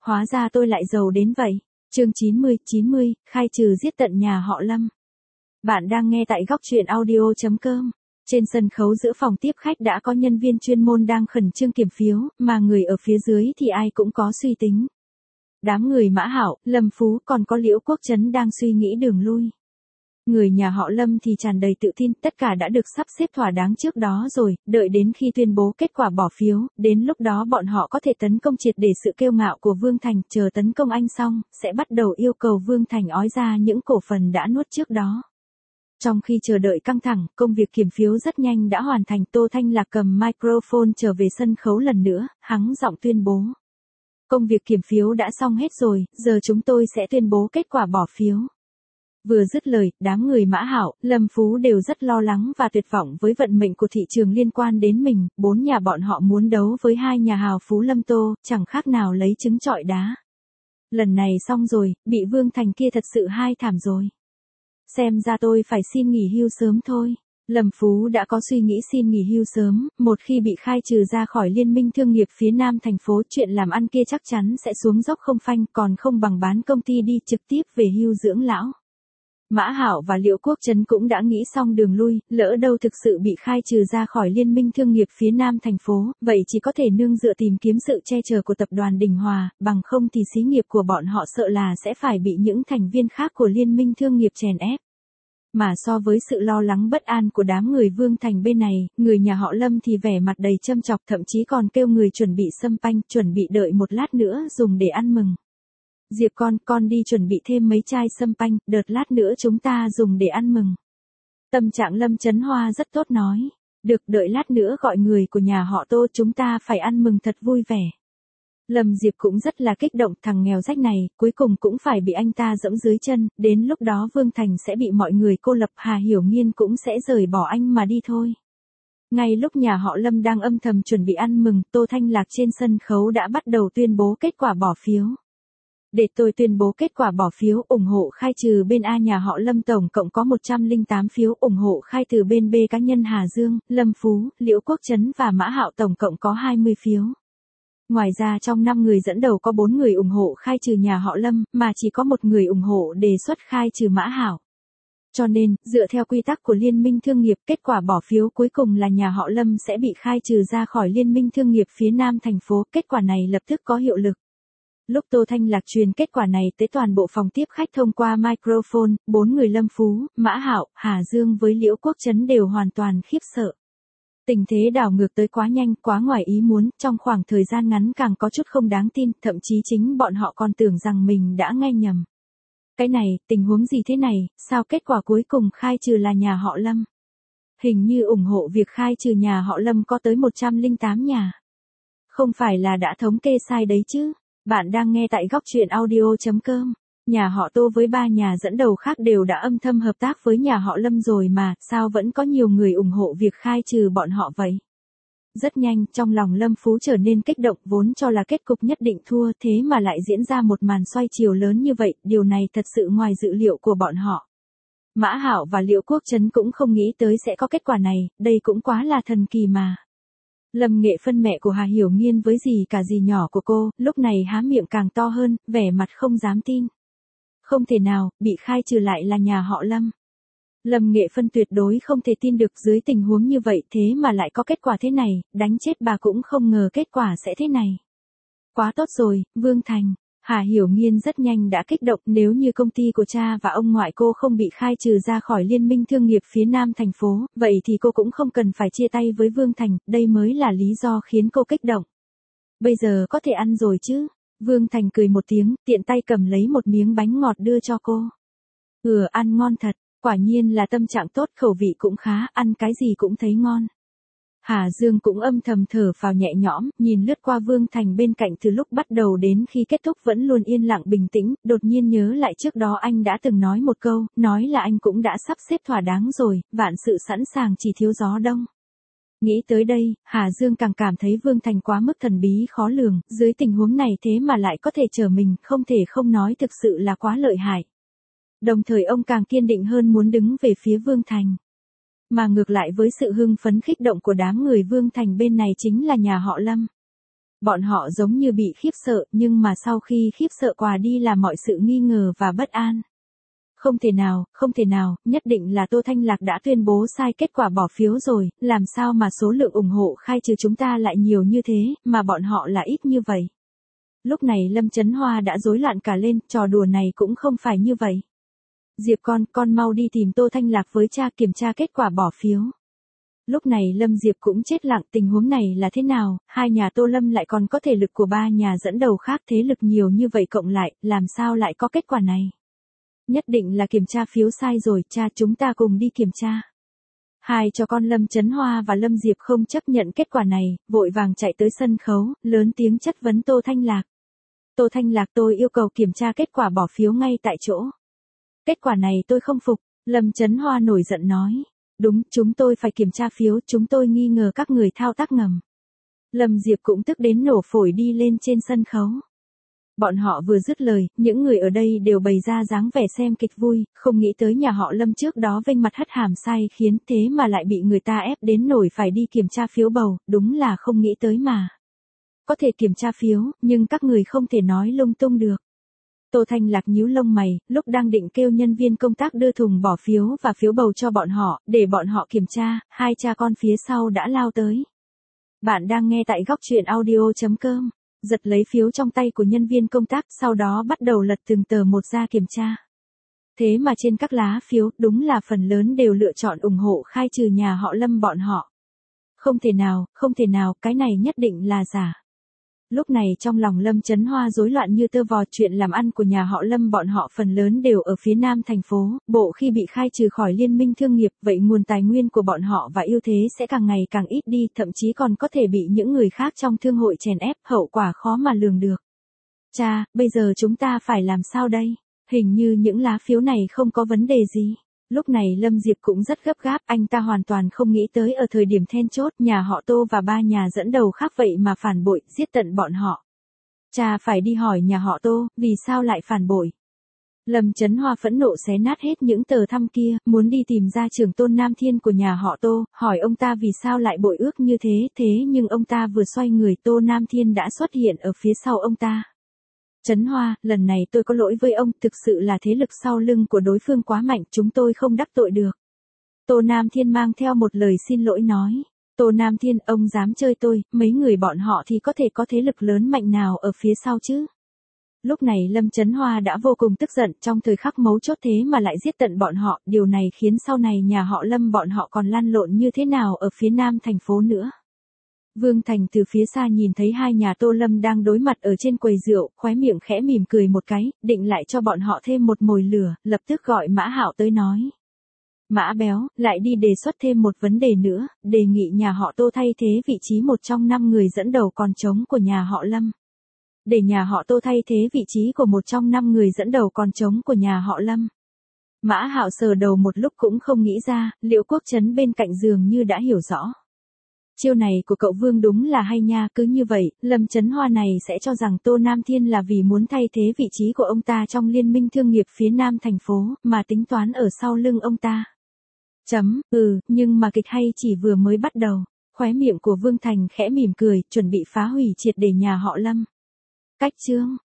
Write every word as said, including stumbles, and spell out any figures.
hóa ra tôi lại giàu đến vậy. Chương chín mươi, chín mươi, khai trừ giết tận nhà họ Lâm. Bạn đang nghe tại góc truyện audio chấm com. Trên sân khấu giữa phòng tiếp khách đã có nhân viên chuyên môn đang khẩn trương kiểm phiếu, mà người ở phía dưới thì ai cũng có suy tính. Đám người Mã Hạo, Lâm Phú còn có Liễu Quốc Trấn đang suy nghĩ đường lui. Người nhà họ Lâm thì tràn đầy tự tin, tất cả đã được sắp xếp thỏa đáng trước đó rồi, đợi đến khi tuyên bố kết quả bỏ phiếu, đến lúc đó bọn họ có thể tấn công triệt để sự kiêu ngạo của Vương Thành, chờ tấn công anh xong, sẽ bắt đầu yêu cầu Vương Thành ói ra những cổ phần đã nuốt trước đó. Trong khi chờ đợi căng thẳng, công việc kiểm phiếu rất nhanh đã hoàn thành. Tô Thanh Lạc cầm microphone trở về sân khấu lần nữa, hắng giọng tuyên bố. Công việc kiểm phiếu đã xong hết rồi, giờ chúng tôi sẽ tuyên bố kết quả bỏ phiếu. Vừa dứt lời, đám người Mã Hạo, Lâm Phú đều rất lo lắng và tuyệt vọng với vận mệnh của thị trường liên quan đến mình, bốn nhà bọn họ muốn đấu với hai nhà hào phú Lâm Tô, chẳng khác nào lấy trứng trọi đá. Lần này xong rồi, bị Vương Thành kia thật sự hai thảm rồi. Xem ra tôi phải xin nghỉ hưu sớm thôi. Lâm Phú đã có suy nghĩ xin nghỉ hưu sớm, một khi bị khai trừ ra khỏi liên minh thương nghiệp phía Nam thành phố, chuyện làm ăn kia chắc chắn sẽ xuống dốc không phanh, còn không bằng bán công ty đi trực tiếp về hưu dưỡng lão. Mã Hạo và Liễu Quốc Trấn cũng đã nghĩ xong đường lui, lỡ đâu thực sự bị khai trừ ra khỏi liên minh thương nghiệp phía Nam thành phố, vậy chỉ có thể nương dựa tìm kiếm sự che chở của tập đoàn Đình Hòa, bằng không thì xí nghiệp của bọn họ sợ là sẽ phải bị những thành viên khác của liên minh thương nghiệp chèn ép. Mà so với sự lo lắng bất an của đám người Vương Thành bên này, người nhà họ Lâm thì vẻ mặt đầy châm chọc, thậm chí còn kêu người chuẩn bị sâm panh, chuẩn bị đợi một lát nữa dùng để ăn mừng. Diệp con, con đi chuẩn bị thêm mấy chai sâm panh, đợt lát nữa chúng ta dùng để ăn mừng. Tâm trạng Lâm Chấn Hoa rất tốt nói. Được, đợi lát nữa gọi người của nhà họ Tô, chúng ta phải ăn mừng thật vui vẻ. Lâm Diệp cũng rất là kích động, thằng nghèo rách này, cuối cùng cũng phải bị anh ta giẫm dưới chân, đến lúc đó Vương Thành sẽ bị mọi người cô lập, Hà Hiểu Nghiên cũng sẽ rời bỏ anh mà đi thôi. Ngay lúc nhà họ Lâm đang âm thầm chuẩn bị ăn mừng, Tô Thanh Lạc trên sân khấu đã bắt đầu tuyên bố kết quả bỏ phiếu. Để tôi tuyên bố kết quả bỏ phiếu, ủng hộ khai trừ bên A nhà họ Lâm tổng cộng có một trăm lẻ tám phiếu, ủng hộ khai trừ bên B cá nhân Hà Dương, Lâm Phú, Liễu Quốc Trấn và Mã Hạo tổng cộng có hai mươi phiếu. Ngoài ra trong năm người dẫn đầu có bốn người ủng hộ khai trừ nhà họ Lâm, mà chỉ có một người ủng hộ đề xuất khai trừ Mã Hạo. Cho nên, dựa theo quy tắc của Liên minh Thương nghiệp, kết quả bỏ phiếu cuối cùng là nhà họ Lâm sẽ bị khai trừ ra khỏi Liên minh Thương nghiệp phía Nam thành phố, kết quả này lập tức có hiệu lực. Lúc Tô Thanh Lạc truyền kết quả này tới toàn bộ phòng tiếp khách thông qua microphone, bốn người Lâm Phú, Mã Hạo, Hà Dương với Liễu Quốc Trấn đều hoàn toàn khiếp sợ. Tình thế đảo ngược tới quá nhanh, quá ngoài ý muốn, trong khoảng thời gian ngắn càng có chút không đáng tin, thậm chí chính bọn họ còn tưởng rằng mình đã nghe nhầm. Cái này, tình huống gì thế này, sao kết quả cuối cùng khai trừ là nhà họ Lâm? Hình như ủng hộ việc khai trừ nhà họ Lâm có tới một trăm lẻ tám nhà. Không phải là đã thống kê sai đấy chứ? Bạn đang nghe tại góc truyện audio chấm com. Nhà họ Tô với ba nhà dẫn đầu khác đều đã âm thầm hợp tác với nhà họ Lâm rồi mà, sao vẫn có nhiều người ủng hộ việc khai trừ bọn họ vậy? Rất nhanh, trong lòng Lâm Phú trở nên kích động, vốn cho là kết cục nhất định thua, thế mà lại diễn ra một màn xoay chiều lớn như vậy, điều này thật sự ngoài dự liệu của bọn họ. Mã Hạo và Liễu Quốc Trấn cũng không nghĩ tới sẽ có kết quả này, đây cũng quá là thần kỳ mà. Lâm Nghệ Phân, mẹ của Hà Hiểu Nghiên với dì cả dì nhỏ của cô, lúc này há miệng càng to hơn, vẻ mặt không dám tin. Không thể nào, bị khai trừ lại là nhà họ Lâm. Lâm Nghệ Phân tuyệt đối không thể tin được, dưới tình huống như vậy thế mà lại có kết quả thế này, đánh chết bà cũng không ngờ kết quả sẽ thế này. Quá tốt rồi, Vương Thành. Hà Hiểu Nghiên rất nhanh đã kích động, nếu như công ty của cha và ông ngoại cô không bị khai trừ ra khỏi Liên minh Thương nghiệp phía Nam thành phố, vậy thì cô cũng không cần phải chia tay với Vương Thành, đây mới là lý do khiến cô kích động. Bây giờ có thể ăn rồi chứ? Vương Thành cười một tiếng, tiện tay cầm lấy một miếng bánh ngọt đưa cho cô. Ừ, ăn ngon thật, quả nhiên là tâm trạng tốt, khẩu vị cũng khá, ăn cái gì cũng thấy ngon. Hà Dương cũng âm thầm thở phào nhẹ nhõm, nhìn lướt qua Vương Thành bên cạnh từ lúc bắt đầu đến khi kết thúc vẫn luôn yên lặng bình tĩnh, đột nhiên nhớ lại trước đó anh đã từng nói một câu, nói là anh cũng đã sắp xếp thỏa đáng rồi, vạn sự sẵn sàng chỉ thiếu gió đông. Nghĩ tới đây, Hà Dương càng cảm thấy Vương Thành quá mức thần bí khó lường, dưới tình huống này thế mà lại có thể chở mình, không thể không nói thực sự là quá lợi hại. Đồng thời ông càng kiên định hơn muốn đứng về phía Vương Thành. Mà ngược lại với sự hưng phấn kích động của đám người Vương Thành bên này chính là nhà họ Lâm. Bọn họ giống như bị khiếp sợ, nhưng mà sau khi khiếp sợ qua đi là mọi sự nghi ngờ và bất an. Không thể nào, không thể nào, nhất định là Tô Thanh Lạc đã tuyên bố sai kết quả bỏ phiếu rồi, làm sao mà số lượng ủng hộ khai trừ chúng ta lại nhiều như thế, mà bọn họ là ít như vậy. Lúc này Lâm Chấn Hoa đã rối loạn cả lên, trò đùa này cũng không phải như vậy. Diệp con, con mau đi tìm Tô Thanh Lạc với cha kiểm tra kết quả bỏ phiếu. Lúc này Lâm Diệp cũng chết lặng, tình huống này là thế nào, hai nhà Tô Lâm lại còn có thể lực của ba nhà dẫn đầu khác thế lực nhiều như vậy cộng lại, làm sao lại có kết quả này. Nhất định là kiểm tra phiếu sai rồi, cha chúng ta cùng đi kiểm tra. Hai cho con Lâm Chấn Hoa và Lâm Diệp không chấp nhận kết quả này, vội vàng chạy tới sân khấu, lớn tiếng chất vấn Tô Thanh Lạc. Tô Thanh Lạc tôi yêu cầu kiểm tra kết quả bỏ phiếu ngay tại chỗ. Kết quả này tôi không phục, Lâm Chấn Hoa nổi giận nói. Đúng, chúng tôi phải kiểm tra phiếu, chúng tôi nghi ngờ các người thao tác ngầm. Lâm Diệp cũng tức đến nổ phổi đi lên trên sân khấu. Bọn họ vừa dứt lời, những người ở đây đều bày ra dáng vẻ xem kịch vui, không nghĩ tới nhà họ Lâm trước đó vênh mặt hất hàm sai khiến thế mà lại bị người ta ép đến nổi phải đi kiểm tra phiếu bầu, đúng là không nghĩ tới mà. Có thể kiểm tra phiếu, nhưng các người không thể nói lung tung được. Tô Thanh Lạc nhíu lông mày, lúc đang định kêu nhân viên công tác đưa thùng bỏ phiếu và phiếu bầu cho bọn họ, để bọn họ kiểm tra, hai cha con phía sau đã lao tới. Bạn đang nghe tại góc truyện audio chấm com. Giật lấy phiếu trong tay của nhân viên công tác, sau đó bắt đầu lật từng tờ một ra kiểm tra. Thế mà trên các lá phiếu, đúng là phần lớn đều lựa chọn ủng hộ khai trừ nhà họ Lâm bọn họ. Không thể nào, không thể nào, cái này nhất định là giả. Lúc này trong lòng Lâm Chấn Hoa rối loạn như tơ vò, chuyện làm ăn của nhà họ Lâm bọn họ phần lớn đều ở phía nam thành phố, bộ khi bị khai trừ khỏi liên minh thương nghiệp, vậy nguồn tài nguyên của bọn họ và ưu thế sẽ càng ngày càng ít đi, thậm chí còn có thể bị những người khác trong thương hội chèn ép, hậu quả khó mà lường được. Cha, bây giờ chúng ta phải làm sao đây? Hình như những lá phiếu này không có vấn đề gì. Lúc này Lâm Diệp cũng rất gấp gáp, anh ta hoàn toàn không nghĩ tới ở thời điểm then chốt nhà họ Tô và ba nhà dẫn đầu khác vậy mà phản bội, giết tận bọn họ. Cha phải đi hỏi nhà họ Tô, vì sao lại phản bội. Lâm Chấn Hoa phẫn nộ xé nát hết những tờ thăm kia, muốn đi tìm ra trưởng tôn Nam Thiên của nhà họ Tô, hỏi ông ta vì sao lại bội ước như thế, thế nhưng ông ta vừa xoay người Tô Nam Thiên đã xuất hiện ở phía sau ông ta. Chấn Hoa, lần này tôi có lỗi với ông, thực sự là thế lực sau lưng của đối phương quá mạnh, chúng tôi không đắc tội được. Tô Nam Thiên mang theo một lời xin lỗi nói. Tô Nam Thiên, ông dám chơi tôi, mấy người bọn họ thì có thể có thế lực lớn mạnh nào ở phía sau chứ? Lúc này Lâm Chấn Hoa đã vô cùng tức giận, trong thời khắc mấu chốt thế mà lại giết tận bọn họ, điều này khiến sau này nhà họ Lâm bọn họ còn lăn lộn như thế nào ở phía nam thành phố nữa. Vương Thành từ phía xa nhìn thấy hai nhà Tô Lâm đang đối mặt ở trên quầy rượu, khóe miệng khẽ mỉm cười một cái, định lại cho bọn họ thêm một mồi lửa, lập tức gọi Mã Hạo tới nói. Mã Béo, lại đi đề xuất thêm một vấn đề nữa, đề nghị nhà họ Tô thay thế vị trí một trong năm người dẫn đầu còn trống của nhà họ Lâm. Để nhà họ Tô thay thế vị trí của một trong năm người dẫn đầu còn trống của nhà họ Lâm. Mã Hạo sờ đầu một lúc cũng không nghĩ ra, Liễu Quốc Trấn bên cạnh dường như đã hiểu rõ. Chiêu này của cậu Vương đúng là hay nha, cứ như vậy, Lâm Chấn Hoa này sẽ cho rằng Tô Nam Thiên là vì muốn thay thế vị trí của ông ta trong liên minh thương nghiệp phía nam thành phố, mà tính toán ở sau lưng ông ta. Chấm, ừ, nhưng mà kịch hay chỉ vừa mới bắt đầu. Khóe miệng của Vương Thành khẽ mỉm cười, chuẩn bị phá hủy triệt để nhà họ Lâm. Cách chương